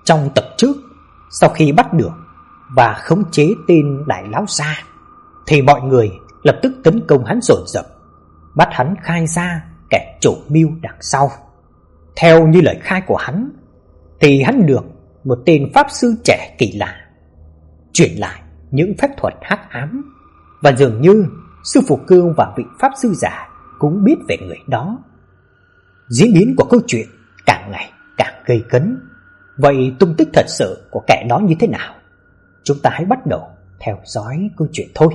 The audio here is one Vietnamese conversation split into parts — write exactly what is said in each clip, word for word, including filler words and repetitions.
Trong tập trước, sau khi bắt được và khống chế tên đại lão gia, thì mọi người lập tức tấn công hắn dồn dập, bắt hắn khai ra kẻ chủ mưu đằng sau. Theo như lời khai của hắn, thì hắn được một tên pháp sư trẻ kỳ lạ truyền lại những phép thuật hắc ám, và dường như sư phụ Cương và vị pháp sư già cũng biết về người đó. Diễn biến của câu chuyện càng ngày càng gây cấn. Vậy tung tích thật sự của kẻ đó như thế nào? Chúng ta hãy bắt đầu theo dõi câu chuyện thôi.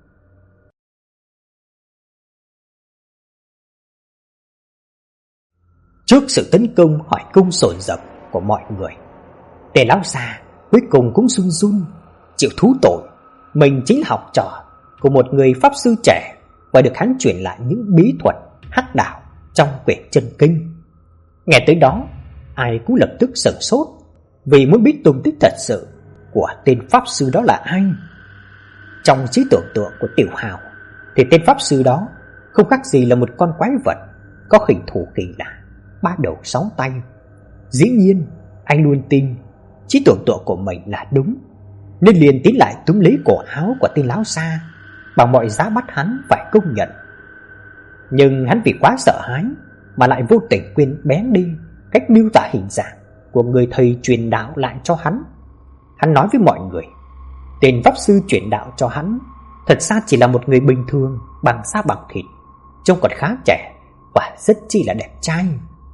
Trước sự tấn công hỏi cung dồn dập của mọi người, tên lão già cuối cùng cũng run run chịu thú tội mình chính là học trò của một người pháp sư trẻ, và được hắn truyền lại những bí thuật hắc đạo trong quyển chân kinh. Nghe tới đó, ai cũng lập tức sửng sốt, vì muốn biết tung tích thật sự của tên pháp sư đó là ai. Trong trí tưởng tượng của Tiểu Hào, thì tên pháp sư đó không khác gì là một con quái vật có hình thù kỳ lạ, ba đầu sáu tay. Dĩ nhiên, anh luôn tin trí tưởng tượng của mình là đúng, nên liền tiến lại túm lấy cổ áo của tên lão xa, bằng mọi giá bắt hắn phải công nhận. Nhưng hắn vì quá sợ hãi mà lại vô tình quên bén đi cách miêu tả hình dạng của người thầy truyền đạo lại cho hắn. Hắn nói với mọi người, tên pháp sư truyền đạo cho hắn thật ra chỉ là một người bình thường, bằng da bằng thịt, trông còn khá trẻ và rất chi là đẹp trai.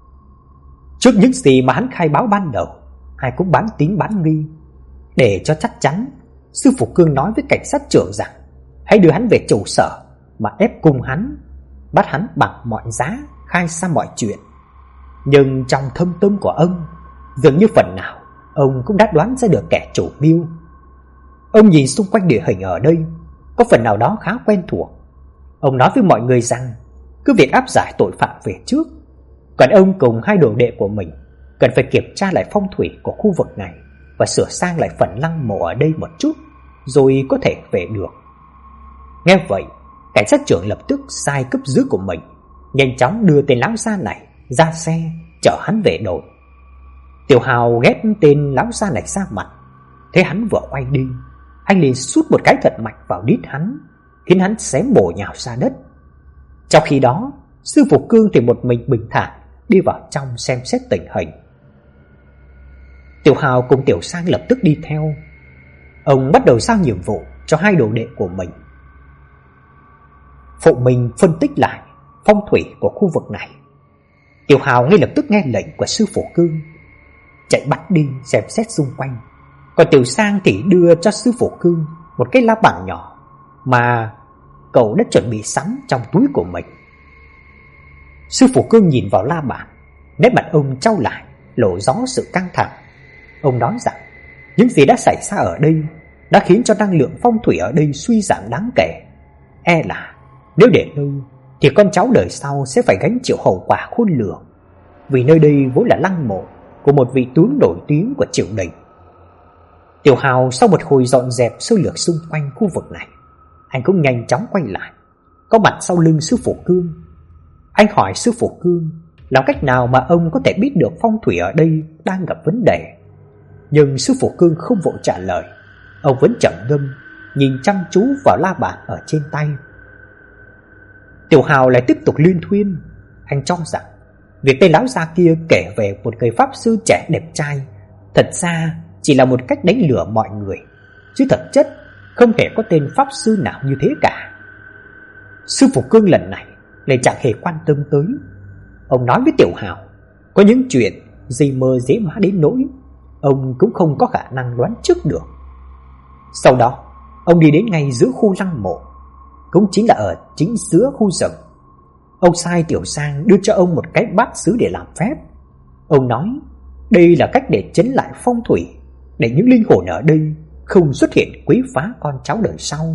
Trước những gì mà hắn khai báo ban đầu, ai cũng bán tín bán nghi. Để cho chắc chắn, sư phụ Cương nói với cảnh sát trưởng rằng hãy đưa hắn về trụ sở mà ép cung hắn, bắt hắn bằng mọi giá khai ra mọi chuyện. Nhưng trong thâm tâm của ông, dường như phần nào ông cũng đã đoán ra được kẻ chủ mưu. Ông nhìn xung quanh địa hình ở đây, có phần nào đó khá quen thuộc. Ông nói với mọi người rằng cứ việc áp giải tội phạm về trước, còn ông cùng hai đồ đệ của mình cần phải kiểm tra lại phong thủy của khu vực này và sửa sang lại phần lăng mộ ở đây một chút, rồi có thể về được. Nghe vậy, cảnh sát trưởng lập tức sai cấp dưới của mình nhanh chóng đưa tên lão già này ra xe, chở hắn về đồn. Tiểu Hào ghét tên lão già này ra mặt, thấy hắn vừa quay đi, anh liền sút một cái thật mạnh vào đít hắn, khiến hắn xém bổ nhào ra đất. Trong khi đó, sư phụ Cương thì một mình bình thản đi vào trong xem xét tình hình. Tiểu Hào cùng Tiểu Sang lập tức đi theo. Ông bắt đầu giao nhiệm vụ cho hai đồ đệ của mình, phụ mình phân tích lại phong thủy của khu vực này. Tiểu Hào ngay lập tức nghe lệnh của sư phụ Cương, chạy bắt đi xem xét xung quanh. Còn Tiểu Sang thì đưa cho sư phụ Cương một cái la bàn nhỏ mà cậu đã chuẩn bị sẵn trong túi của mình. Sư phụ Cương nhìn vào la bàn, nét mặt ông trao lại, lộ rõ sự căng thẳng. Ông nói rằng những gì đã xảy ra ở đây đã khiến cho năng lượng phong thủy ở đây suy giảm đáng kể. E là nếu để lâu thì con cháu đời sau sẽ phải gánh chịu hậu quả khôn lường, vì nơi đây vốn là lăng mộ của một vị tướng nổi tiếng của triều đình. Tiểu Hào sau một hồi dọn dẹp sơ lược xung quanh khu vực này, anh cũng nhanh chóng quay lại, có mặt sau lưng sư phụ Cương. Anh hỏi sư phụ Cương làm cách nào mà ông có thể biết được phong thủy ở đây đang gặp vấn đề. Nhưng sư phụ Cương không vội trả lời. Ông vẫn trầm ngâm nhìn chăm chú vào la bàn ở trên tay. Tiểu Hào lại tiếp tục liên thuyên. Anh cho rằng việc tên lão già kia kể về một người pháp sư trẻ đẹp trai thật ra chỉ là một cách đánh lừa mọi người, chứ thực chất không thể có tên pháp sư nào như thế cả. Sư phụ Cương lần này lại chẳng hề quan tâm tới. Ông nói với Tiểu Hào có những chuyện gì mơ dễ má đến nỗi ông cũng không có khả năng đoán trước được. Sau đó ông đi đến ngay giữa khu lăng mộ, cũng chính là ở chính giữa khu rừng. Ông sai Tiểu Sang đưa cho ông một cái bát sứ để làm phép. Ông nói đây là cách để chấn lại phong thủy, để những linh hồn ở đây không xuất hiện quấy phá con cháu đời sau.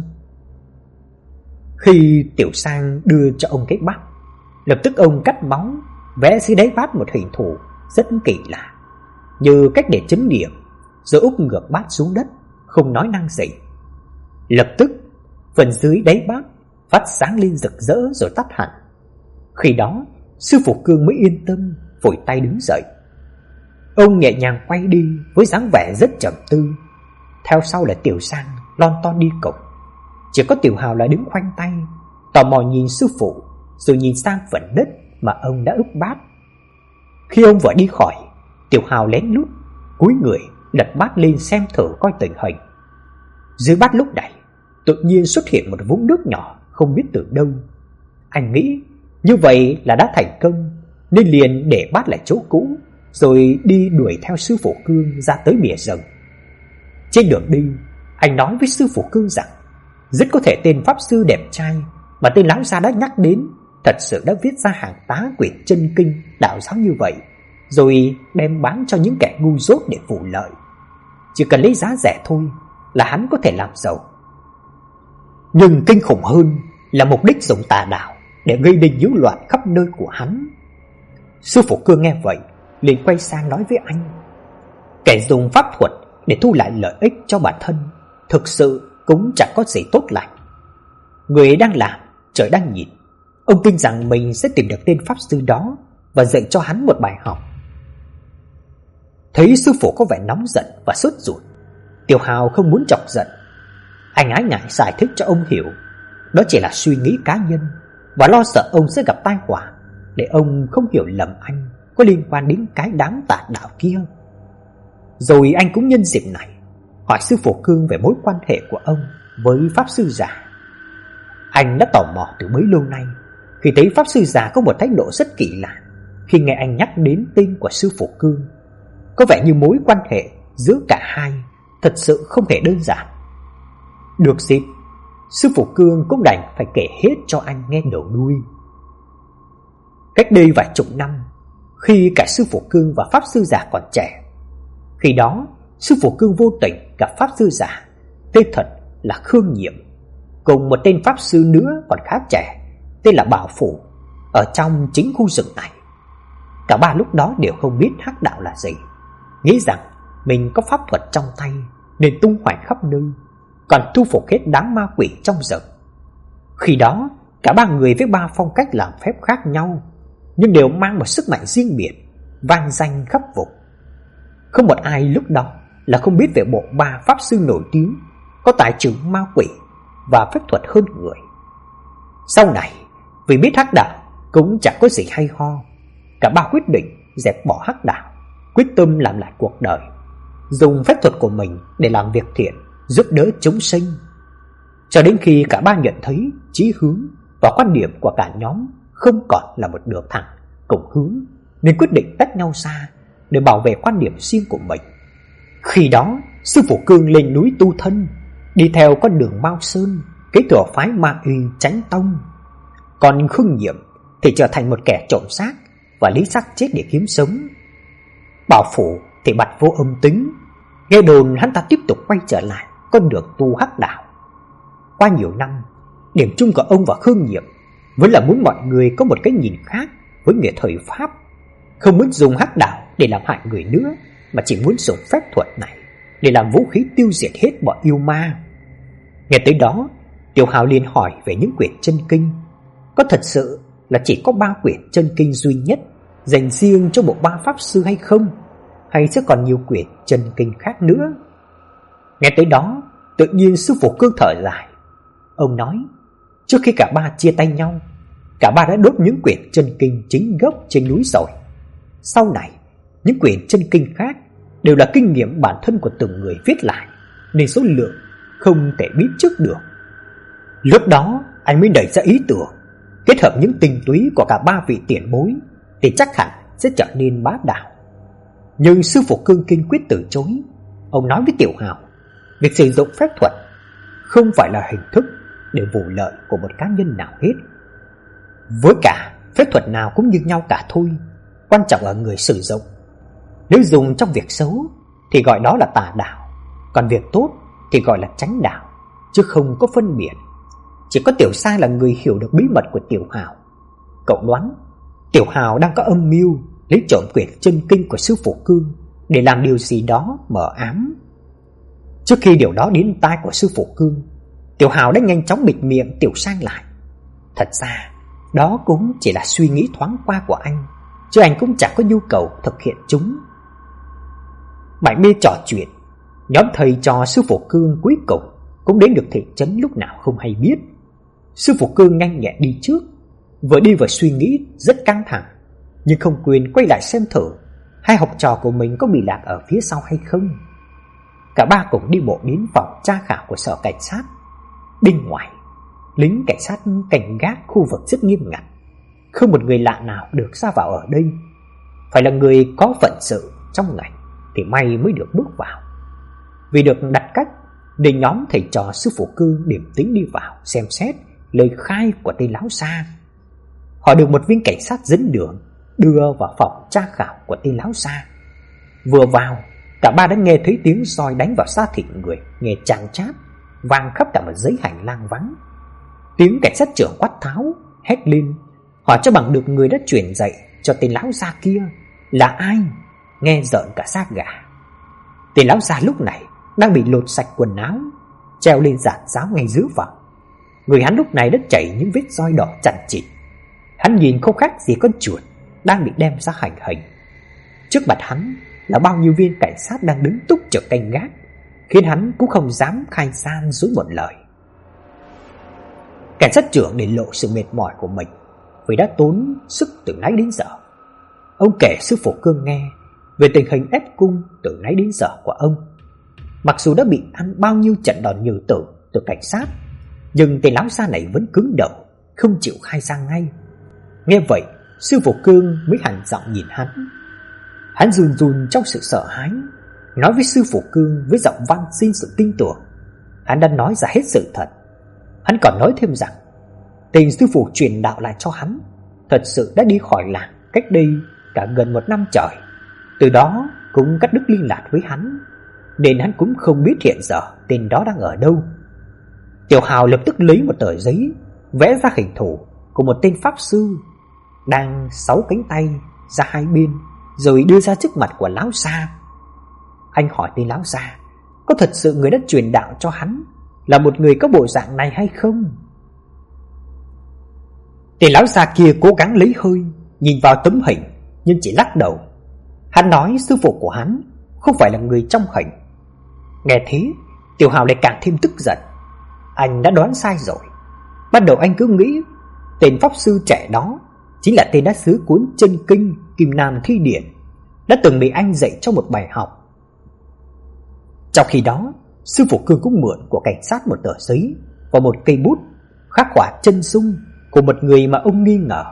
Khi Tiểu Sang đưa cho ông cái bát, lập tức ông cắt bóng vẽ dưới đáy bát một hình thù rất kỳ lạ, như cách để chấn niệm, rồi úp ngược bát xuống đất, không nói năng gì. Lập tức phần dưới đáy bát phát sáng lên rực rỡ rồi tắt hẳn. Khi đó sư phụ Cương mới yên tâm vội tay đứng dậy. Ông nhẹ nhàng quay đi với dáng vẻ rất trầm tư. Theo sau là Tiểu Sang lon ton đi cùng. Chỉ có Tiểu Hào là đứng khoanh tay, tò mò nhìn sư phụ, rồi nhìn sang phần đất mà ông đã úp bát. Khi ông vừa đi khỏi, Tiểu Hào lén lút cúi người lật bát lên xem thử coi tình hình. Dưới bát lúc này tự nhiên xuất hiện một vũng nước nhỏ không biết từ đâu. Anh nghĩ như vậy là đã thành công, nên liền để bát lại chỗ cũ, rồi đi đuổi theo sư phụ Cương ra tới bìa rừng. Trên đường đi, anh nói với sư phụ Cương rằng rất có thể tên pháp sư đẹp trai mà tên lão gia đã nhắc đến thật sự đã viết ra hàng tá quyển chân kinh đạo giáo như vậy, rồi đem bán cho những kẻ ngu dốt để vụ lợi. Chỉ cần lấy giá rẻ thôi là hắn có thể làm giàu. Nhưng kinh khủng hơn là mục đích dùng tà đạo để gây nên nhiễu loạn khắp nơi của hắn. Sư phụ Cương nghe vậy liền quay sang nói với anh: kẻ dùng pháp thuật để thu lại lợi ích cho bản thân thực sự cũng chẳng có gì tốt lành. Người đang làm, trời đang nhìn. Ông tin rằng mình sẽ tìm được tên pháp sư đó và dạy cho hắn một bài học. Thấy sư phụ có vẻ nóng giận và sốt ruột, Tiểu Hào không muốn chọc giận. Anh ái ngại giải thích cho ông hiểu đó chỉ là suy nghĩ cá nhân, và lo sợ ông sẽ gặp tai họa, để ông không hiểu lầm anh có liên quan đến cái đám tà đạo kia. Rồi anh cũng nhân dịp này hỏi sư phụ Cương về mối quan hệ của ông với pháp sư già. Anh đã tò mò từ bấy lâu nay khi thấy pháp sư già có một thái độ rất kỳ lạ khi nghe anh nhắc đến tên của sư phụ Cương. Có vẻ như mối quan hệ giữa cả hai thật sự không hề đơn giản. Được dịp, sư phụ Cương cũng đành phải kể hết cho anh nghe đầu đuôi. Cách đây vài chục năm, khi cả sư phụ Cương và pháp sư già còn trẻ, khi đó sư phụ Cương vô tình gặp pháp sư già tên thật là Khương Nhiệm, cùng một tên pháp sư nữa còn khá trẻ tên là Bảo Phủ, ở trong chính khu rừng này. Cả ba lúc đó đều không biết hắc đạo là gì, nghĩ rằng mình có pháp thuật trong tay nên tung hoành khắp nơi, còn thu phục hết đám ma quỷ trong rừng. Khi đó cả ba người với ba phong cách làm phép khác nhau, nhưng đều mang một sức mạnh riêng biệt, vang danh khắp vùng. Không một ai lúc đó là không biết về bộ ba pháp sư nổi tiếng có tài trừ ma quỷ và phép thuật hơn người. Sau này vì biết hắc đạo cũng chẳng có gì hay ho, cả ba quyết định dẹp bỏ hắc đạo, quyết tâm làm lại cuộc đời, dùng phép thuật của mình để làm việc thiện, giúp đỡ chúng sinh. Cho đến khi cả ba nhận thấy chí hướng và quan điểm của cả nhóm không còn là một đường thẳng cùng hướng, nên quyết định tách nhau ra để bảo vệ quan điểm riêng của mình. Khi đó sư phụ Cương lên núi tu thân, đi theo con đường Mao Sơn, kế thừa phái Ma Uy Chánh Tông. Còn Khương Nhiệm thì trở thành một kẻ trộm xác và lấy xác chết để kiếm sống. Bảo Phủ thì bặt vô âm tính, nghe đồn hắn ta tiếp tục quay trở lại con đường tu hắc đạo. Qua nhiều năm, điểm chung của ông và Khương Nhiệm vẫn là muốn mọi người có một cái nhìn khác với nghệ thời Pháp, không muốn dùng hắc đạo để làm hại người nữa, mà chỉ muốn dùng phép thuật này để làm vũ khí tiêu diệt hết bọn yêu ma. Nghe tới đó, Tiểu Hào liền hỏi về những quyển chân kinh. Có thật sự là chỉ có ba quyển chân kinh duy nhất dành riêng cho bộ ba pháp sư hay không, hay sẽ còn nhiều quyển chân kinh khác nữa? Nghe tới đó, tự nhiên sư phụ Cương thở dài. Ông nói, trước khi cả ba chia tay nhau, cả ba đã đốt những quyển chân kinh chính gốc trên núi rồi. Sau này, những quyển chân kinh khác đều là kinh nghiệm bản thân của từng người viết lại, nên số lượng không thể biết trước được. Lúc đó anh mới nảy ra ý tưởng kết hợp những tinh túy của cả ba vị tiền bối thì chắc hẳn sẽ trở nên bá đạo. Nhưng sư phụ Cương kiên quyết từ chối. Ông nói với Tiểu Hào, việc sử dụng phép thuật không phải là hình thức để vụ lợi của một cá nhân nào hết. Với cả phép thuật nào cũng như nhau cả thôi, quan trọng ở người sử dụng. Nếu dùng trong việc xấu thì gọi đó là tà đạo, còn việc tốt thì gọi là chánh đạo, chứ không có phân biệt. Chỉ có Tiểu Sang là người hiểu được bí mật của Tiểu Hào. Cậu đoán Tiểu Hào đang có âm mưu lấy trộm quyển chân kinh của sư phụ Cương để làm điều gì đó mờ ám. Trước khi điều đó đến tai của sư phụ Cương, Tiểu Hào đã nhanh chóng bịt miệng Tiểu Sang lại. Thật ra đó cũng chỉ là suy nghĩ thoáng qua của anh, chứ anh cũng chẳng có nhu cầu thực hiện chúng. mải mê trò chuyện, nhóm thầy trò sư phụ Cương cuối cùng cũng đến được thị trấn lúc nào không hay biết. Sư phụ Cương nhanh nhẹn đi trước, vừa đi vừa suy nghĩ rất căng thẳng, nhưng không quên quay lại xem thử hai học trò của mình có bị lạc ở phía sau hay không. Cả ba cùng đi bộ đến phòng tra khảo của sở cảnh sát. Bên ngoài, lính cảnh sát cảnh gác khu vực rất nghiêm ngặt, không một người lạ nào được ra vào ở đây. Phải là người có phận sự trong ngành thì may mới được bước vào. Vì được đặt cách nên nhóm thầy trò sư phụ Cương điểm tính đi vào xem xét lời khai của tên lão Sa. Họ được một viên cảnh sát dẫn đường đưa vào phòng tra khảo của tên lão Sa. Vừa vào, cả ba đã nghe thấy tiếng roi đánh vào da thịt người nghe chang chát vang khắp cả một dãy hành lang vắng. Tiếng cảnh sát trưởng quát tháo hét lên, hỏi cho bằng được người đã truyền dạy cho tên lão Sa kia là ai, nghe rợn cả da gà. Tên lão Sa lúc này đang bị lột sạch quần áo, treo lên giàn giáo ngay dưới phòng. Người hắn lúc này đã chảy những vết roi đỏ chằng chịt. Hắn nhìn không khác gì con chuột đang bị đem ra hành hình. Trước mặt hắn là bao nhiêu viên cảnh sát đang đứng túc trực canh gác, khiến hắn cũng không dám khai gian dối một lời. Cảnh sát trưởng để lộ sự mệt mỏi của mình vì đã tốn sức từ nãy đến giờ. Ông kể sư phụ Cương nghe về tình hình ép cung từ nãy đến giờ của ông. Mặc dù đã bị ăn bao nhiêu trận đòn nhừ tử từ cảnh sát, nhưng tên lão Sa này vẫn cứng đầu, không chịu khai ra ngay. Nghe vậy, sư phụ Cương mới hằn giọng nhìn hắn. Hắn run run trong sự sợ hãi, nói với sư phụ Cương với giọng van xin sự tin tưởng. Hắn đã nói ra hết sự thật. Hắn còn nói thêm rằng tên sư phụ truyền đạo lại cho hắn thật sự đã đi khỏi làng cách đây cả gần một năm trời. Từ đó cũng cắt đứt liên lạc với hắn, nên hắn cũng không biết hiện giờ tên đó đang ở đâu. Tiểu Hào lập tức lấy một tờ giấy vẽ ra hình thù của một tên pháp sư đang sáu cánh tay ra hai bên, rồi đưa ra trước mặt của lão Sa. Anh hỏi tên lão Sa có thật sự người đã truyền đạo cho hắn là một người có bộ dạng này hay không. Tên lão Sa kia cố gắng lấy hơi nhìn vào tấm hình, nhưng chỉ lắc đầu. Hắn nói sư phụ của hắn không phải là người trong hình. Nghe thế, Tiểu Hào lại càng thêm tức giận. Anh đã đoán sai rồi. Ban đầu anh cứ nghĩ tên pháp sư trẻ đó chính là tên đã xứ cuốn chân kinh Kim Nam Thi Điển, đã từng bị anh dạy cho một bài học. Trong khi đó, sư phụ Cương cũng mượn của cảnh sát một tờ giấy và một cây bút khắc họa chân dung của một người mà ông nghi ngờ.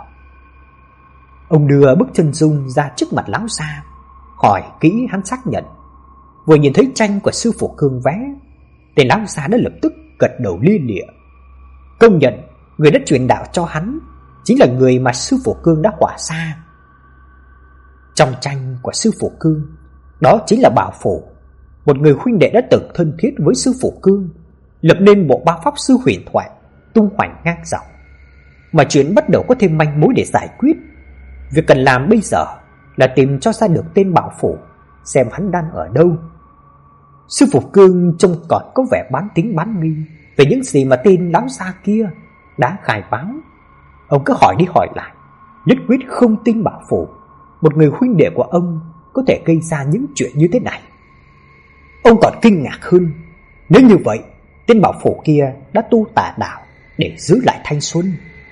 Ông đưa bức chân dung ra trước mặt lão Sa, hỏi kỹ hắn xác nhận. Vừa nhìn thấy tranh của sư phụ Cương vẽ, tên lão Sa đã lập tức gật đầu lia lịa, công nhận người đã truyền đạo cho hắn chính là người mà sư phụ Cương đã họa ra. Trong tranh của sư phụ Cương, đó chính là Bảo Phủ, một người huynh đệ đã từng thân thiết với sư phụ Cương, lập nên bộ ba pháp sư huyền thoại tung hoành ngang dọc. Mà chuyện bắt đầu có thêm manh mối để giải quyết. Việc cần làm bây giờ là tìm cho ra được tên Bảo Phủ, xem hắn đang ở đâu. Sư phụ Cương trông còn có vẻ bán tính bán nghi về những gì mà tên lão Sa kia đã khai báo. Ông cứ hỏi đi hỏi lại, nhất quyết không tin Bảo Phủ, một người huynh đệ của ông, có thể gây ra những chuyện như thế này. Ông còn kinh ngạc hơn, nếu như vậy tên Bảo Phủ kia đã tu tà đạo để giữ lại thanh xuân.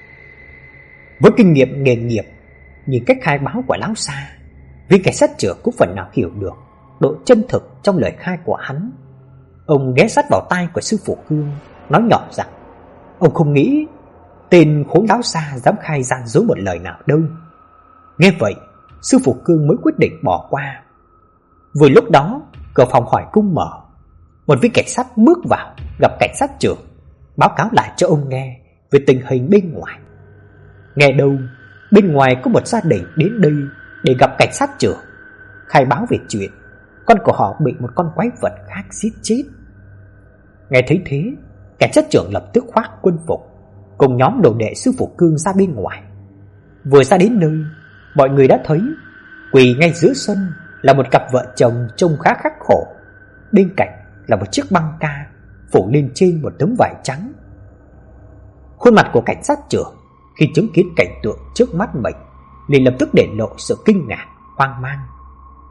Với kinh nghiệm nghề nghiệp, nhìn cách khai báo của lão Sa, viên cảnh sát trưởng cũng phần nào hiểu được độ chân thực trong lời khai của hắn. Ông ghé sát vào tai của sư phụ Cương, nói nhỏ rằng ông không nghĩ tên khốn lão Sa dám khai gian dối một lời nào đâu. Nghe vậy, sư phụ Cương mới quyết định bỏ qua. Vừa lúc đó, cửa phòng hỏi cung mở. Một viên cảnh sát bước vào, gặp cảnh sát trưởng, báo cáo lại cho ông nghe về tình hình bên ngoài. Nghe đâu, bên ngoài có một gia đình đến đây để gặp cảnh sát trưởng, khai báo về chuyện con của họ bị một con quái vật khác giết chết. Nghe thấy thế, cảnh sát trưởng lập tức khoác quân phục, cùng nhóm đồ đệ sư phụ Cương ra bên ngoài. Vừa ra đến nơi, mọi người đã thấy quỳ ngay giữa sân là một cặp vợ chồng trông khá khắc khổ. Bên cạnh là một chiếc băng ca phủ lên trên một tấm vải trắng. Khuôn mặt của cảnh sát trưởng khi chứng kiến cảnh tượng trước mắt mình liền lập tức để lộ sự kinh ngạc, hoang mang.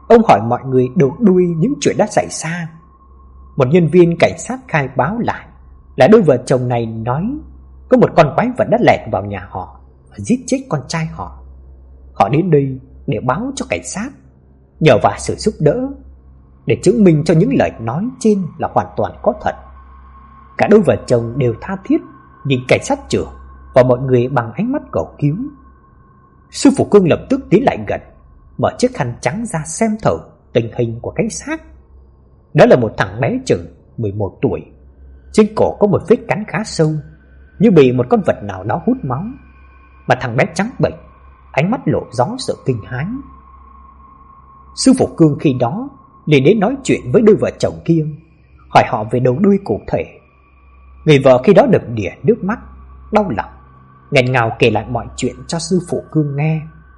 Ông hỏi mọi người đầu đuôi những chuyện đã xảy ra. Một nhân viên cảnh sát khai báo lại là đôi vợ chồng này nói có một con quái vật đã lẻn vào nhà họ và giết chết con trai họ. Họ đến đây để báo cho cảnh sát, nhờ vả sự giúp đỡ để chứng minh cho những lời nói trên là hoàn toàn có thật. Cả đôi vợ chồng đều tha thiết nhìn cảnh sát trưởng và mọi người bằng ánh mắt cầu cứu. Sư phụ Cương lập tức tiến lại gần, mở chiếc khăn trắng ra xem thử tình hình của cái xác. Đó là một thằng bé chừng mười một tuổi. Trên cổ có một vết cắn khá sâu, như bị một con vật nào đó hút máu. Mà thằng bé trắng bệch, ánh mắt lộ rõ sự kinh hãi. Sư phụ Cương khi đó liền đến nói chuyện với đôi vợ chồng kia, hỏi họ về đầu đuôi cụ thể. Người vợ khi đó đầm đìa nước mắt, đau lòng, nghẹn ngào kể lại mọi chuyện cho sư phụ Cương nghe.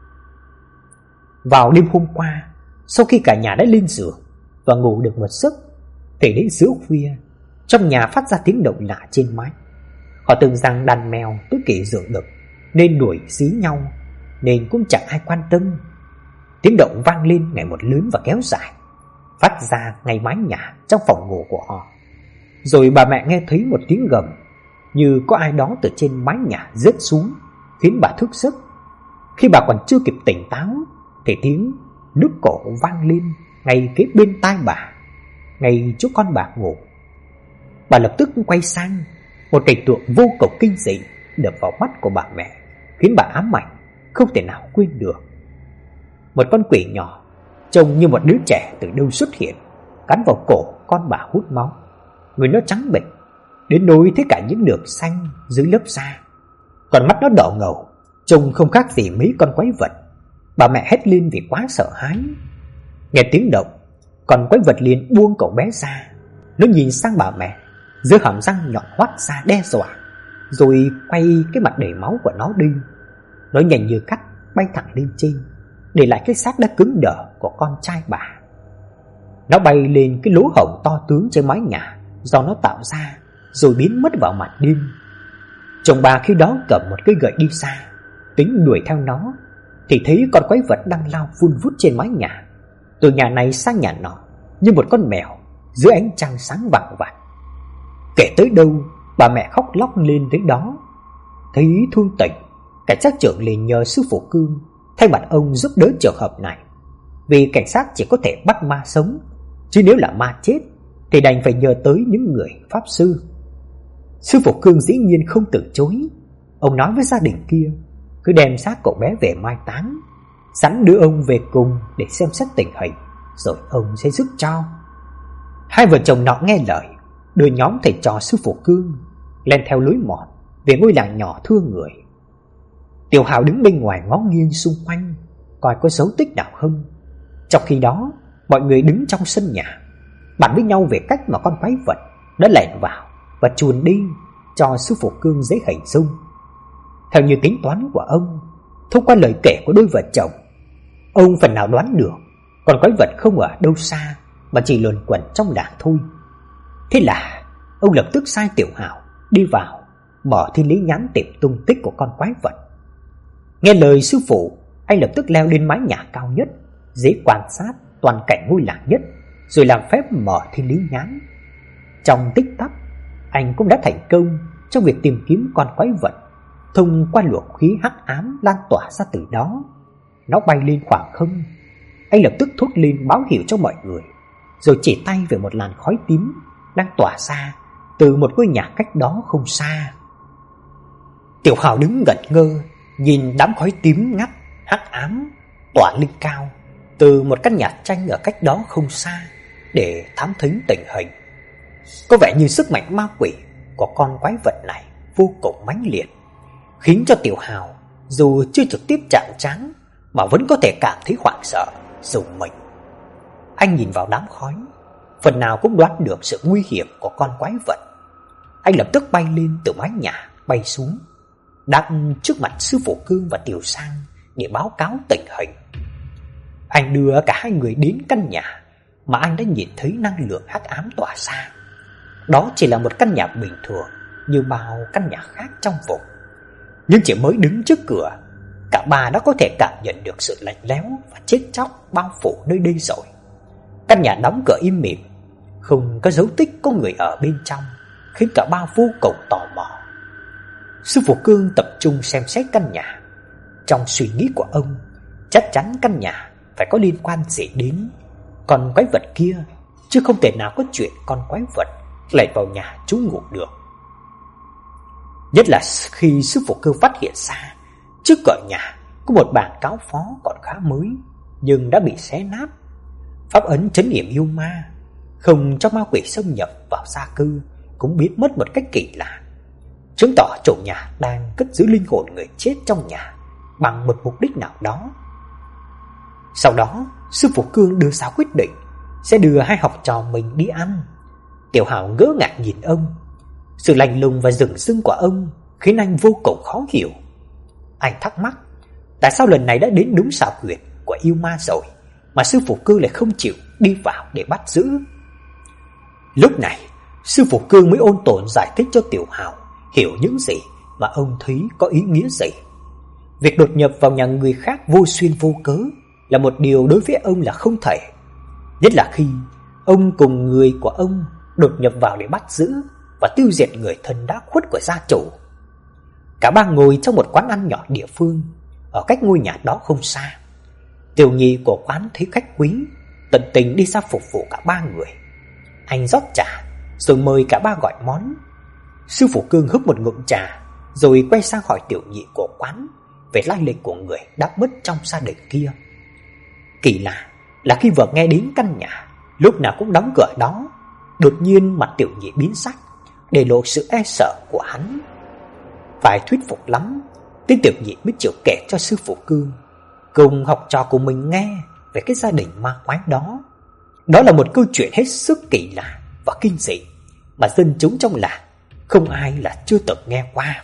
Vào đêm hôm qua, sau khi cả nhà đã lên giường và ngủ được một giấc, thì đến giữa khuya, trong nhà phát ra tiếng động lạ trên mái. Họ tưởng rằng đàn mèo tối kể giường được nên đuổi xí nhau, nên cũng chẳng ai quan tâm. Tiếng động vang lên ngày một lớn và kéo dài, phát ra ngay mái nhà trong phòng ngủ của họ. Rồi bà mẹ nghe thấy một tiếng gầm, như có ai đó từ trên mái nhà rớt xuống, khiến bà thức giấc. Khi bà còn chưa kịp tỉnh táo thì tiếng nước cổ vang lên ngay kế bên tai bà, ngay chỗ con bà ngủ. Bà lập tức quay sang, một cảnh tượng vô cùng kinh dị đập vào mắt của bà mẹ, khiến bà ám ảnh không thể nào quên được. Một con quỷ nhỏ trông như một đứa trẻ từ đâu xuất hiện, cắn vào cổ con bà hút máu. Người nó trắng bệch đến nỗi thấy cả những đường xanh dưới lớp da, còn mắt nó đỏ ngầu, trông không khác gì mấy con quái vật. Bà mẹ hét lên vì quá sợ hãi. Nghe tiếng động, con quái vật liền buông cậu bé ra. Nó nhìn sang bà mẹ, giơ hàm răng nhọn hoắt ra đe dọa, rồi quay cái mặt đầy máu của nó đi. Nó nhanh như cắt bay thẳng lên trên, để lại cái xác đã cứng đờ của con trai bà. Nó bay lên cái lỗ hổng to tướng trên mái nhà do nó tạo ra, rồi biến mất vào màn đêm. Chồng bà khi đó cầm một cây gậy đi xa, tính đuổi theo nó, thì thấy con quái vật đang lao vun vút trên mái nhà, từ nhà này sang nhà nọ, như một con mèo dưới ánh trăng sáng vàng vặt. Kể tới đâu, bà mẹ khóc lóc lên tới đó. Thấy thương tình, cảnh sát trưởng liền nhờ sư phụ Cương thay mặt ông giúp đỡ trường hợp này, vì cảnh sát chỉ có thể bắt ma sống, chứ nếu là ma chết thì đành phải nhờ tới những người pháp sư. Sư phụ Cương dĩ nhiên không từ chối. Ông nói với gia đình kia cứ đem xác cậu bé về mai táng, sẵn đưa ông về cùng để xem xét tình hình, rồi ông sẽ giúp cho. Hai vợ chồng nọ nghe lời, đưa nhóm thầy trò sư phụ Cương lên theo lối mòn về ngôi làng nhỏ thương người. Tiểu Hào đứng bên ngoài ngó nghiêng xung quanh, coi có dấu tích nào không. Trong khi đó, mọi người đứng trong sân nhà bàn với nhau về cách mà con quái vật đã lẻn vào và chuồn đi, cho sư phụ Cương dễ hình dung. Theo như tính toán của ông, thông qua lời kể của đôi vợ chồng, ông phần nào đoán được con quái vật không ở đâu xa mà chỉ luẩn quẩn trong làng thôi. Thế là ông lập tức sai Tiểu Hào đi vào mở thiên lý nhãn tìm tung tích của con quái vật. Nghe lời sư phụ, anh lập tức leo lên mái nhà cao nhất, dễ quan sát toàn cảnh ngôi làng nhất, rồi làm phép mở thiên lý nhãn. Trong tích tắc, anh cũng đã thành công trong việc tìm kiếm con quái vật thông qua luồng khí hắc ám lan tỏa ra từ đó. Nó bay lên khoảng không. Anh lập tức thốt lên báo hiệu cho mọi người, rồi chỉ tay về một làn khói tím đang tỏa ra từ một ngôi nhà cách đó không xa. Tiểu Hào đứng ngẩn ngơ nhìn đám khói tím ngắt hắc ám tỏa lên cao từ một căn nhà tranh ở cách đó không xa để thám thính tình hình. Có vẻ như sức mạnh ma quỷ của con quái vật này vô cùng mãnh liệt, khiến cho Tiểu Hào dù chưa trực tiếp chạm trán mà vẫn có thể cảm thấy hoảng sợ, rùng mình. Anh nhìn vào đám khói, phần nào cũng đoán được sự nguy hiểm của con quái vật. Anh lập tức bay lên từ mái nhà bay xuống, đặt trước mặt sư phụ Cương và Tiểu Sang để báo cáo tình hình. Anh đưa cả hai người đến căn nhà mà anh đã nhìn thấy năng lượng hắc ám tỏa ra. Đó chỉ là một căn nhà bình thường như bao căn nhà khác trong vùng, nhưng chỉ mới đứng trước cửa Cả ba đã có thể cảm nhận được sự lạnh lẽo và chết chóc bao phủ nơi đây rồi. Căn nhà đóng cửa im mỉm, không có dấu tích có người ở bên trong, khiến cả ba vô cùng tò mò. Sư phụ Cương tập trung xem xét căn nhà. Trong suy nghĩ của ông, chắc chắn căn nhà phải có liên quan gì đến con quái vật kia, chứ không thể nào có chuyện con quái vật lại vào nhà trú ngụ được. Nhất là khi sư phụ Cương phát hiện ra trước cửa nhà có một bản cáo phó còn khá mới nhưng đã bị xé nát. Pháp ấn trấn yểm yêu ma, không cho ma quỷ xâm nhập vào gia cư, cũng biến mất một cách kỳ lạ, chứng tỏ chủ nhà đang cất giữ linh hồn người chết trong nhà bằng một mục đích nào đó. Sau đó, sư phụ Cương đưa ra quyết định sẽ đưa hai học trò mình đi ăn. Tiểu Hào ngỡ ngàng nhìn ông. Sự lạnh lùng và dửng dưng của ông khiến anh vô cùng khó hiểu. Anh thắc mắc, tại sao lần này đã đến đúng xảo huyệt của yêu ma rồi mà sư phụ Cương lại không chịu đi vào để bắt giữ. Lúc này, sư phụ Cương mới ôn tồn giải thích cho Tiểu Hào hiểu những gì mà ông thấy có ý nghĩa gì. Việc đột nhập vào nhà người khác vô xuyên vô cớ là một điều đối với ông là không thể, nhất là khi ông cùng người của ông đột nhập vào để bắt giữ và tiêu diệt người thân đã khuất của gia chủ. Cả ba ngồi trong một quán ăn nhỏ địa phương ở cách ngôi nhà đó không xa. Tiểu nhị của quán thấy khách quý, tận tình đi ra phục vụ cả ba người. Anh rót trà rồi mời cả ba gọi món. Sư phụ Cương húp một ngụm trà rồi quay sang hỏi tiểu nhị của quán về lai lịch của người đã mất trong gia đình kia. Kỳ lạ là khi vừa nghe đến căn nhà lúc nào cũng đóng cửa đó, đột nhiên mặt tiểu nhị biến sắc, để lộ sự e sợ của hắn. Phải thuyết phục lắm, tên tiểu nhị mới chịu kể cho sư phụ Cương cùng học trò của mình nghe về cái gia đình ma quái đó. Đó là một câu chuyện hết sức kỳ lạ và kinh dị mà dân chúng trong làng không ai là chưa từng nghe qua.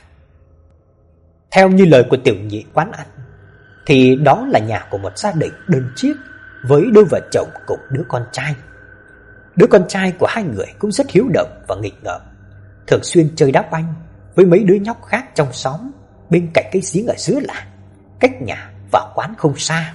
Theo như lời của tiểu nhị quán ăn, thì đó là nhà của một gia đình đơn chiếc với đôi vợ chồng cùng đứa con trai. Đứa con trai của hai người cũng rất hiếu động và nghịch ngợm, thường xuyên chơi đá banh với mấy đứa nhóc khác trong xóm bên cạnh cái giếng ở giữa làng, cách nhà và quán không xa.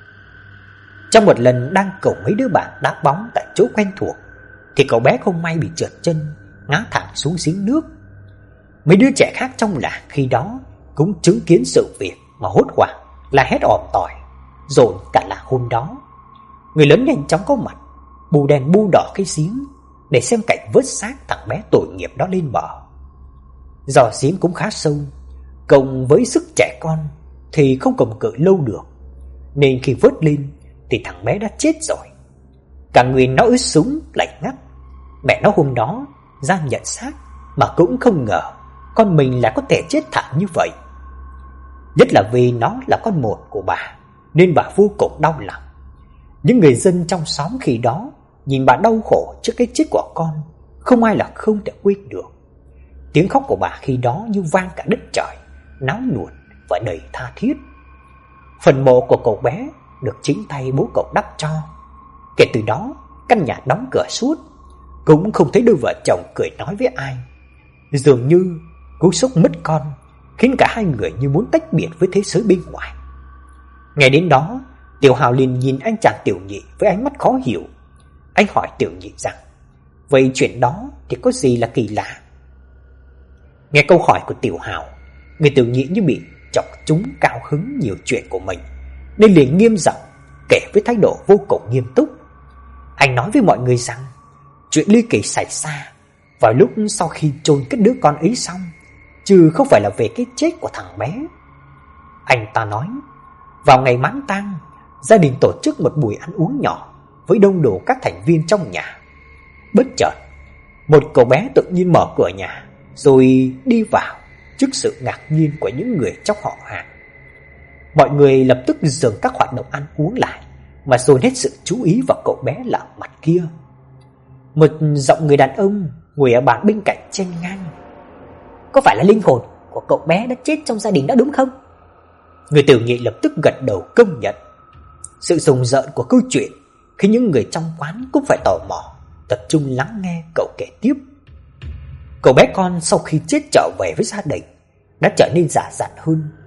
Trong một lần đang cùng mấy đứa bạn đá bóng tại chỗ quen thuộc, thì cậu bé không may bị trượt chân, ngã thẳng xuống giếng nước. Mấy đứa trẻ khác trong làng khi đó cũng chứng kiến sự việc mà hốt hoảng la hét ỏm tỏi, rồi cả làng hôm đó người lớn nhanh chóng có mặt, bù đèn bu đỏ cái giếng để xem cảnh vớt xác thằng bé tội nghiệp đó lên bờ. Do giếng cũng khá sâu, cộng với sức trẻ con thì không cầm cự lâu được, nên khi vớt lên thì thằng bé đã chết rồi. Cả người nó ướt sũng lạnh ngắt. Mẹ nó hôm đó ra nhận xác mà cũng không ngờ con mình lại có thể chết thảm như vậy. Nhất là vì nó là con một của bà, nên bà vô cùng đau lòng. Những người dân trong xóm khi đó nhìn bà đau khổ trước cái chết của con, không ai là không thể quên được. Tiếng khóc của bà khi đó như vang cả đất trời, náo nuột và đầy tha thiết. Phần mộ của cậu bé được chính tay bố cậu đắp cho. Kể từ đó, căn nhà đóng cửa suốt, cũng không thấy đôi vợ chồng cười nói với ai. Dường như cú sốc mất con khiến cả hai người như muốn tách biệt với thế giới bên ngoài. Ngày đến đó, Tiểu Hào liền nhìn anh chàng tiểu nhị với ánh mắt khó hiểu. Anh hỏi tiểu nhị rằng, vậy chuyện đó thì có gì là kỳ lạ? Nghe câu hỏi của Tiểu Hào, người tiểu nhị như bị chọc trúng cao hứng nhiều chuyện của mình, nên liền nghiêm giọng kể với thái độ vô cùng nghiêm túc. Anh nói với mọi người rằng chuyện ly kỳ xảy ra vào lúc sau khi chôn cất đứa con ấy xong, chứ không phải là về cái chết của thằng bé. Anh ta nói, vào ngày mãn tang, gia đình tổ chức một buổi ăn uống nhỏ với đông đủ các thành viên trong nhà. Bất chợt, một cậu bé tự nhiên mở cửa nhà rồi đi vào trước sự ngạc nhiên của những người trong họ hàng. Mọi người lập tức dừng các hoạt động ăn uống lại mà dồn hết sự chú ý vào cậu bé lạ mặt kia. Một giọng người đàn ông ngồi ở bàn bên cạnh chen ngang, có phải là linh hồn của cậu bé đã chết trong gia đình đó đúng không? Người tiểu nhị lập tức gật đầu công nhận. Sự rùng rợn của câu chuyện khiến những người trong quán cũng phải tò mò, tập trung lắng nghe cậu kể tiếp. Cậu bé con sau khi chết trở về với gia đình đã trở nên giả dặn hơn,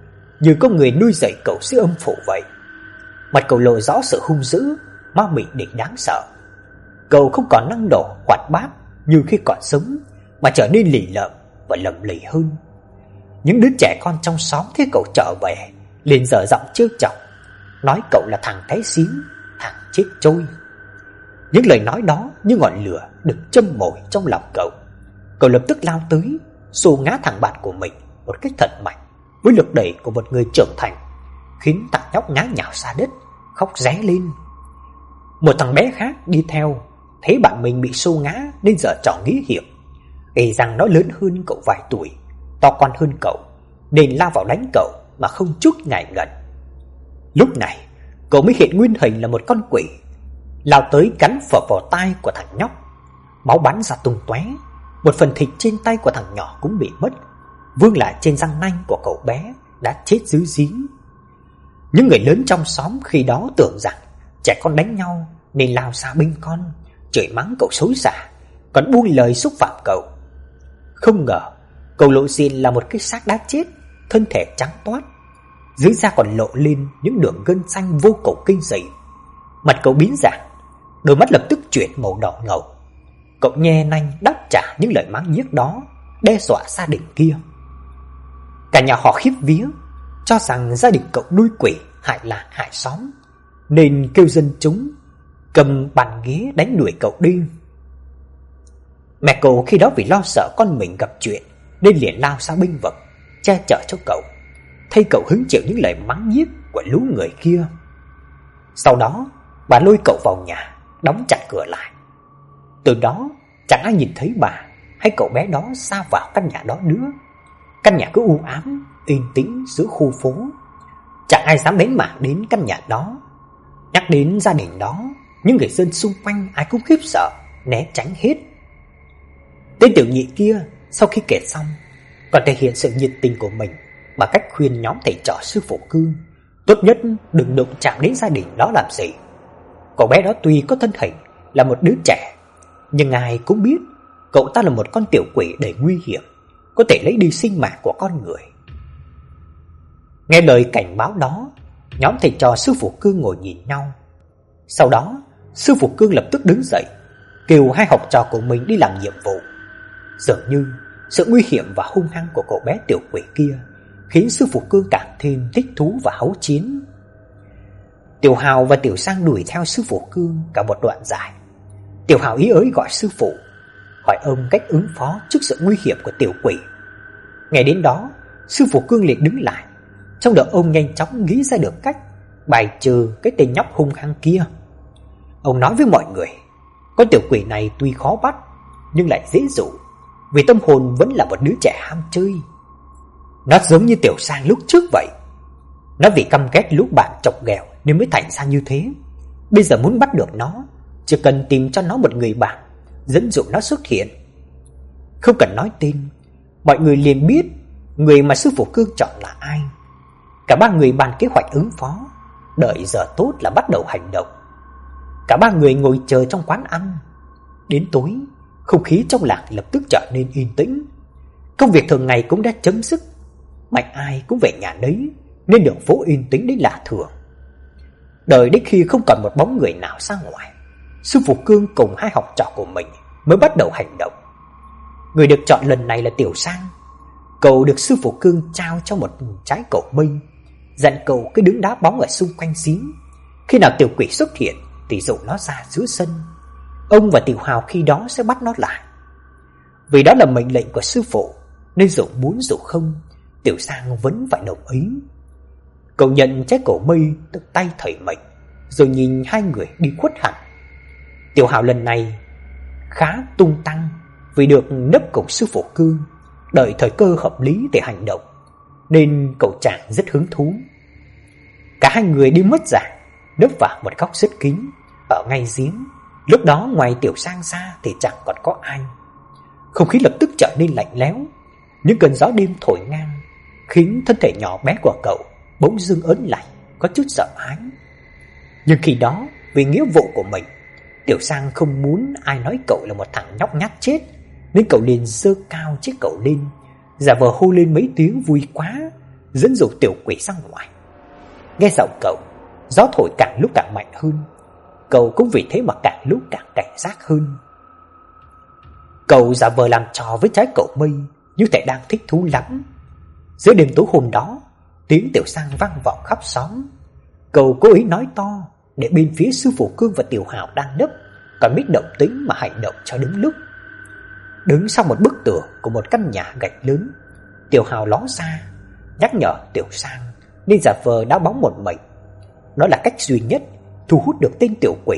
như có người nuôi dạy cậu dưới âm phủ vậy. Mặt cậu lộ rõ sự hung dữ, ma mị đến đáng sợ. Cậu không còn năng nổ hoạt bát như khi còn sống, mà trở nên lì lợm và lầm lì hơn. Những đứa trẻ con trong xóm thấy cậu trở về liền dở giọng trêu chọc, nói cậu là thằng cái xín, thằng chết trôi. Những lời nói đó như ngọn lửa được châm mồi trong lòng cậu. Cậu lập tức lao tới, xô ngã thằng bạn của mình một cách thật mạnh với lực đẩy của một người trưởng thành, khiến thằng nhóc ngã nhào ra đất, khóc ré lên. Một thằng bé khác đi theo thấy bạn mình bị xô ngã nên giở trò nghĩ hiểm, nghĩ rằng nó lớn hơn cậu vài tuổi, to con hơn cậu, nên lao vào đánh cậu mà không chút ngại ngần. Lúc này cậu mới hiện nguyên hình là một con quỷ, lao tới cắn phở vào tai của thằng nhóc. Máu bắn ra tung tóe, một phần thịt trên tay của thằng nhỏ cũng bị mất, vương lại trên răng nanh của cậu bé đã chết rứ rím. Những người lớn trong xóm khi đó tưởng rằng trẻ con đánh nhau nên lao ra binh con, chửi mắng cậu xối xả, còn buông lời xúc phạm cậu. Không ngờ cậu lộ diện là một cái xác đã chết, thân thể trắng toát, dưới da còn lộ lên những đường gân xanh vô cùng kinh dị. Mặt cậu biến dạng, đôi mắt lập tức chuyển màu đỏ ngầu. Cậu nhe nanh đáp trả những lời mắng nhiếc đó, đe dọa gia đình kia. Cả nhà họ khiếp vía, cho rằng gia đình cậu nuôi quỷ hại làng hại xóm, nên kêu dân chúng cầm bàn ghế đánh đuổi cậu đi. Mẹ cậu khi đó vì lo sợ con mình gặp chuyện nên liền lao ra bênh vực, che chở cho cậu, thay cậu hứng chịu những lời mắng nhiếc của lũ người kia. Sau đó bà lôi cậu vào nhà, đóng chặt cửa lại. Từ đó chẳng ai nhìn thấy bà hay cậu bé đó ra vào căn nhà đó nữa. Căn nhà cứ u ám, yên tĩnh giữa khu phố. Chẳng ai dám đến mảng đến căn nhà đó. Nhắc đến gia đình đó, những người dân xung quanh ai cũng khiếp sợ, né tránh hết. Tên tiểu nhị kia sau khi kể xong còn thể hiện sự nhiệt tình của mình bằng cách khuyên nhóm thầy trò sư phụ Cương tốt nhất đừng đụng chạm đến gia đình đó làm gì. Cậu bé đó tuy có thân hình là một đứa trẻ, nhưng ai cũng biết cậu ta là một con tiểu quỷ đầy nguy hiểm, có thể lấy đi sinh mạng của con người. Nghe lời cảnh báo đó, nhóm thầy trò sư phụ Cương ngồi nhìn nhau. Sau đó sư phụ Cương lập tức đứng dậy, kêu hai học trò của mình đi làm nhiệm vụ. Dường như sự nguy hiểm và hung hăng của cậu bé tiểu quỷ kia khiến sư phụ Cương càng thêm thích thú và háo chiến. Tiểu Hào và Tiểu Sang đuổi theo sư phụ Cương cả một đoạn dài. Tiểu Hào ý ới gọi sư phụ, hỏi ông cách ứng phó trước sự nguy hiểm của tiểu quỷ. Nghe đến đó, sư phụ Cương liền đứng lại. Trong đầu ông nhanh chóng nghĩ ra được cách bài trừ cái tên nhóc hung hăng kia. Ông nói với mọi người, con tiểu quỷ này tuy khó bắt nhưng lại dễ dụ, vì tâm hồn vẫn là một đứa trẻ ham chơi. Nó giống như Tiểu Sang lúc trước vậy. Nó vì căm ghét lúc bạn chọc ghẹo nên mới thành ra như thế. Bây giờ muốn bắt được nó, chỉ cần tìm cho nó một người bạn, dẫn dụ nó xuất hiện. Không cần nói tên, mọi người liền biết người mà sư phụ Cương chọn là ai. Cả ba người bàn kế hoạch ứng phó, đợi giờ tốt là bắt đầu hành động. Cả ba người ngồi chờ trong quán ăn. Đến tối, không khí trong làng lập tức trở nên yên tĩnh. Công việc thường ngày cũng đã chấm dứt, mạnh ai cũng về nhà đấy, nên đường phố yên tĩnh đến lạ thường. Đợi đến khi không còn một bóng người nào ra ngoài, sư phụ Cương cùng hai học trò của mình mới bắt đầu hành động. Người được chọn lần này là Tiểu Sang. Cậu được sư phụ Cương trao cho một trái cầu mây, dặn cậu cứ đứng đá bóng ở xung quanh giếng. Khi nào tiểu quỷ xuất hiện thì dụ nó ra giữa sân. Ông và Tiểu Hào khi đó sẽ bắt nó lại. Vì đó là mệnh lệnh của sư phụ, nên dù muốn dù không, Tiểu Sang vẫn phải đồng ý. Cậu nhận trái cổ mây từ tay thầy mệnh, rồi nhìn hai người đi khuất hẳn. Tiểu Hào lần này khá tung tăng vì được nấp cùng sư phụ Cương, đợi thời cơ hợp lý để hành động, nên cậu chàng rất hứng thú. Cả hai người đi mất dạng, nấp vào một góc rất kín ở ngay giếng. Lúc đó ngoài Tiểu Sang ra thì chẳng còn có ai. Không khí lập tức trở nên lạnh lẽo. Những cơn gió đêm thổi ngang khiến thân thể nhỏ bé của cậu bỗng dưng ớn lạnh, có chút sợ hãi. Nhưng khi đó, vì nghĩa vụ của mình, Tiểu Sang không muốn ai nói cậu là một thằng nhóc nhát chết, nên cậu liền giơ cao chiếc cậu lên, giả vờ hô lên mấy tiếng vui quá, dẫn dụ tiểu quỷ ra ngoài. Nghe giọng cậu, gió thổi càng lúc càng mạnh hơn. Cậu cũng vì thế mà càng lúc càng cảnh giác hơn. Cậu giả vờ làm trò với trái cậu mây, như thể đang thích thú lắm. Giữa đêm tối hôm đó, tiếng Tiểu Sang vang vọng khắp xóm. Cậu cố ý nói to để bên phía sư phụ Cương và Tiểu Hào đang nấp còn biết động tĩnh mà hành động cho đúng lúc. Đứng sau một bức tường của một căn nhà gạch lớn, Tiểu Hào ló ra nhắc nhở Tiểu Sang nên giả vờ đá bóng một mình. Đó là cách duy nhất thu hút được tên tiểu quỷ.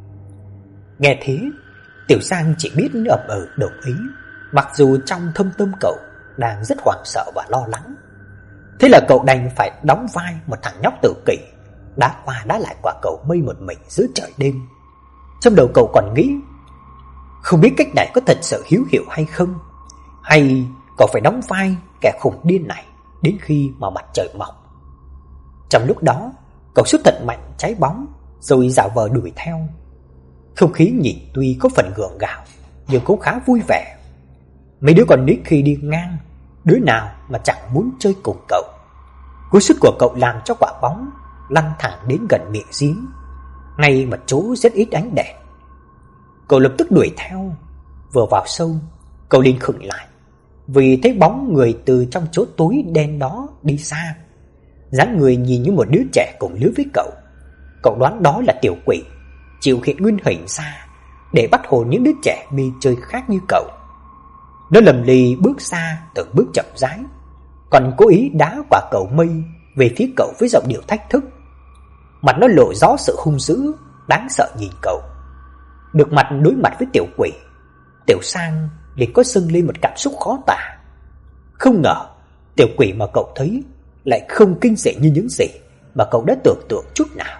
Nghe thế, Tiểu Sang chỉ biết ậm ừ đồng ý, mặc dù trong thâm tâm cậu đang rất hoảng sợ và lo lắng. Thế là cậu đành phải đóng vai một thằng nhóc tự kỷ, đá qua đá lại quả cầu mây một mình giữa trời đêm. Trong đầu cậu còn nghĩ, không biết cách này có thật sự hữu hiệu hay không, hay cậu phải đóng vai kẻ khùng điên này đến khi mà mặt trời mọc. Trong lúc đó, cậu xuất thật mạnh trái bóng rồi giả vờ đuổi theo. Không khí nhìn tuy có phần gượng gạo nhưng cũng khá vui vẻ. Mấy đứa con nít khi đi ngang, đứa nào mà chẳng muốn chơi cùng cậu. Cú sút của cậu làm cho quả bóng lăn thẳng đến gần miệng giếng, ngay một chỗ rất ít ánh đèn. Cậu lập tức đuổi theo. Vừa vào sâu, cậu liền khựng lại vì thấy bóng người từ trong chỗ tối đen đó đi xa. Dáng người nhìn như một đứa trẻ cùng lứa với cậu. Cậu đoán đó là tiểu quỷ chịu hiện nguyên hình ra để bắt hồn những đứa trẻ mê chơi khác như cậu. Nó lầm lì bước xa từng bước chậm rãi, còn cố ý đá quả cầu mây về phía cậu với giọng điệu thách thức. Mặt nó lộ rõ sự hung dữ, đáng sợ nhìn cậu. Được mặt đối mặt với tiểu quỷ, Tiểu Sang liền có dâng lên một cảm xúc khó tả. Không ngờ tiểu quỷ mà cậu thấy lại không kinh dị như những gì mà cậu đã tưởng tượng chút nào.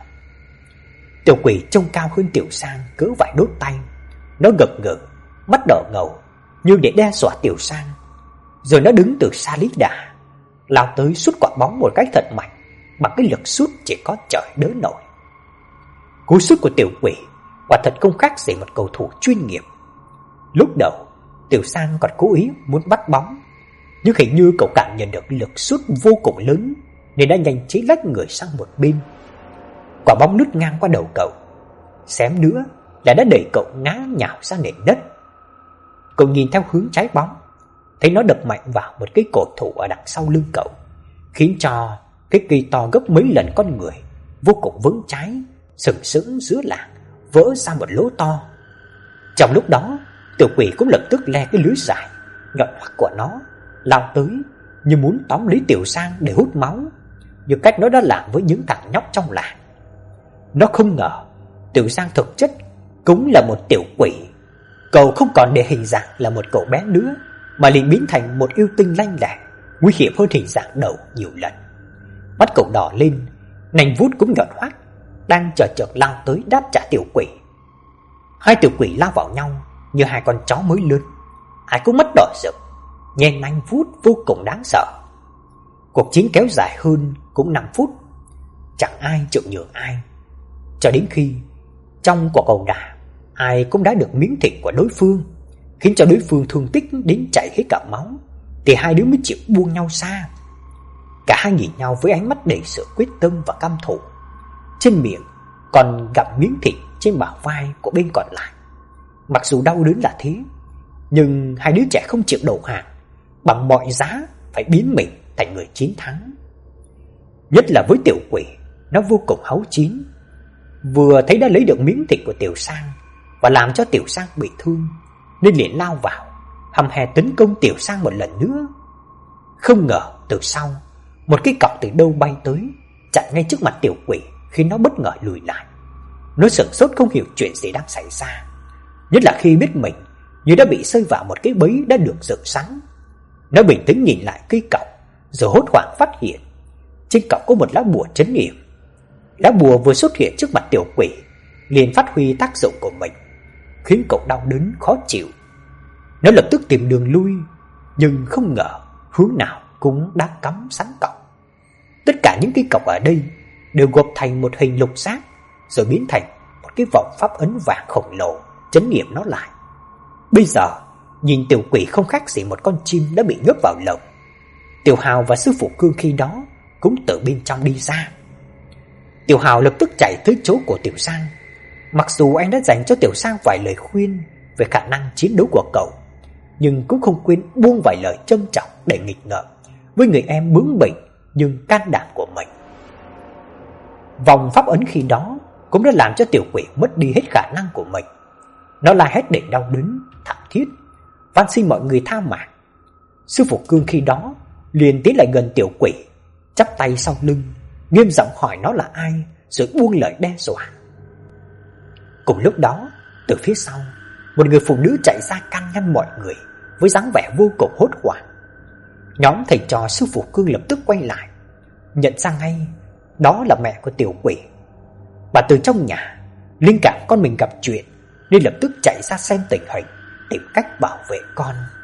Tiểu quỷ trông cao hơn Tiểu Sang cỡ vài đốt tay. Nó gập ghềnh, mắt đỏ ngầu như để đe dọa Tiểu Sang. Rồi nó đứng từ xa lít đà, lao tới sút quả bóng một cách thật mạnh, bằng cái lực sút chỉ có trời đỡ nổi. Cú sút của tiểu quỷ quả thật không khác gì một cầu thủ chuyên nghiệp. Lúc đầu, Tiểu Sang còn cố ý muốn bắt bóng, nhưng hình như cậu cảm nhận được lực sút vô cùng lớn nên đã nhanh trí lách người sang một bên. Quả bóng lướt ngang qua đầu cậu, xém nữa là đã đẩy cậu ngã nhào ra nền đất. Cậu nhìn theo hướng trái bóng, thấy nó đập mạnh vào một cái cột trụ ở đằng sau lưng cậu, khiến cho cái cây to gấp mấy lần con người, vô cùng vững chãi, sừng sững giữa làng, vỡ ra một lỗ to. Trong lúc đó, tiểu quỷ cũng lập tức le cái lưới dài nhọn hoắt của nó lao tới như muốn tóm lấy Tiểu Sang để hút máu, như cách nó đã làm với những thằng nhóc trong làng. Nó không ngờ Tiểu Sang thực chất cũng là một tiểu quỷ. Cậu không còn để hình dạng là một cậu bé nữa, mà liền biến thành một yêu tinh lanh lẹ, nguy hiểm hơn hình dạng đầu nhiều lần. Mắt cậu đỏ lên, nành vuốt cũng nhọn hoắt, đang chờ chợt lao tới đáp trả tiểu quỷ. Hai tiểu quỷ lao vào nhau như hai con chó mới lớn, ai cũng mắt đỏ rực, nhen nanh vuốt vô cùng đáng sợ. Cuộc chiến kéo dài hơn cũng năm phút, chẳng ai chịu nhường ai, cho đến khi trong cuộc ẩu đả ai cũng đã được miếng thịt của đối phương, khiến cho đối phương thương tích đến chảy hết cả máu, thì hai đứa mới chịu buông nhau ra. Cả hai nhìn nhau với ánh mắt đầy sự quyết tâm và căm thù, trên miệng còn gặm miếng thịt trên bả vai của bên còn lại. Mặc dù đau đớn là thế, nhưng hai đứa trẻ không chịu đầu hàng, bằng mọi giá phải biến mình thành người chiến thắng. Nhất là với tiểu quỷ, nó vô cùng háu chiến. Vừa thấy đã lấy được miếng thịt của Tiểu Sang và làm cho Tiểu Sang bị thương, nên liền lao vào hăm hè tấn công Tiểu Sang một lần nữa. Không ngờ từ sau, một cái cọc từ đâu bay tới, chặn ngay trước mặt tiểu quỷ, khiến nó bất ngờ lùi lại. Nó sửng sốt không hiểu chuyện gì đang xảy ra, nhất là khi biết mình như đã bị rơi vào một cái bẫy đã được dựng sẵn. Nó bình tĩnh nhìn lại cây cọc, rồi hốt hoảng phát hiện trên cọc có một lá bùa trấn yểm. Lá bùa vừa xuất hiện trước mặt tiểu quỷ liền phát huy tác dụng của mình, khiến cậu đau đớn khó chịu. Nó lập tức tìm đường lui, nhưng không ngờ hướng nào cũng đã cắm sẵn cọc. Tất cả những cái cọc ở đây đều gộp thành một hình lục giác, rồi biến thành một cái vòng pháp ấn vàng khổng lồ trấn yểm nó lại. Bây giờ nhìn tiểu quỷ không khác gì một con chim đã bị nhốt vào lồng. Tiểu Hào và sư phụ Cương khi đó cũng từ bên trong đi ra. Tiểu Hào lập tức chạy tới chỗ của Tiểu Sang. Mặc dù anh đã dành cho Tiểu Sang vài lời khuyên về khả năng chiến đấu của cậu, nhưng cũng không quên buông vài lời trân trọng để nghịch ngợm với người em bướng bỉnh nhưng can đảm của mình. Vòng pháp ấn khi đó cũng đã làm cho tiểu quỷ mất đi hết khả năng của mình. Nó la hét để đau đớn, thảm thiết, van xin mọi người tha mạng. Sư phụ Cương khi đó liền tiến lại gần tiểu quỷ, chắp tay sau lưng, nghiêm giọng hỏi nó là ai, rồi buông lời đe dọa. Cùng lúc đó, từ phía sau, một người phụ nữ chạy ra can ngăn mọi người với dáng vẻ vô cùng hốt hoảng. Nhóm thầy trò sư phụ Cương lập tức quay lại, nhận ra ngay đó là mẹ của tiểu quỷ. Bà từ trong nhà linh cảm con mình gặp chuyện nên lập tức chạy ra xem tình hình, tìm cách bảo vệ con.